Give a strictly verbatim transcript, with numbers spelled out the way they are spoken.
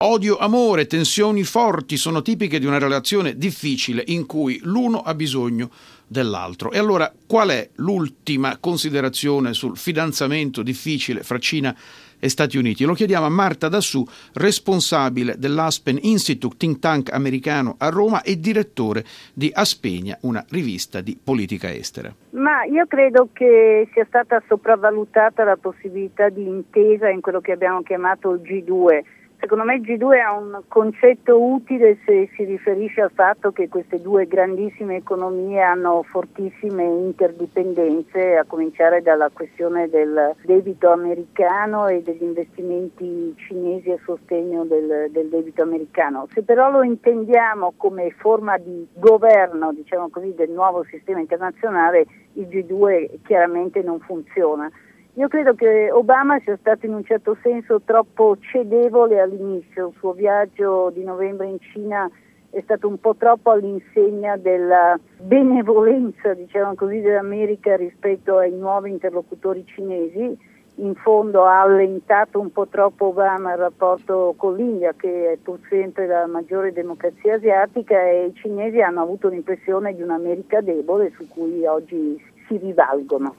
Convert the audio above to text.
Odio, amore, tensioni forti sono tipiche di una relazione difficile in cui l'uno ha bisogno dell'altro. E allora qual è l'ultima considerazione sul fidanzamento difficile fra Cina e Stati Uniti? Lo chiediamo a Marta Dassù, responsabile dell'Aspen Institute, think tank americano a Roma e direttore di Aspegna, una rivista di politica estera. Ma io credo che sia stata sopravvalutata la possibilità di intesa in quello che abbiamo chiamato il G due. Secondo me il G due è un concetto utile se si riferisce al fatto che queste due grandissime economie hanno fortissime interdipendenze, a cominciare dalla questione del debito americano e degli investimenti cinesi a sostegno del, del debito americano. Se però lo intendiamo come forma di governo, diciamo così, del nuovo sistema internazionale, il G due chiaramente non funziona. Io credo che Obama sia stato in un certo senso troppo cedevole all'inizio. Il suo viaggio di novembre in Cina è stato un po' troppo all'insegna della benevolenza, diciamo così, dell'America rispetto ai nuovi interlocutori cinesi. In fondo ha allentato un po' troppo Obama il rapporto con l'India, che è pur sempre la maggiore democrazia asiatica, e i cinesi hanno avuto l'impressione di un'America debole su cui oggi si rivalgono.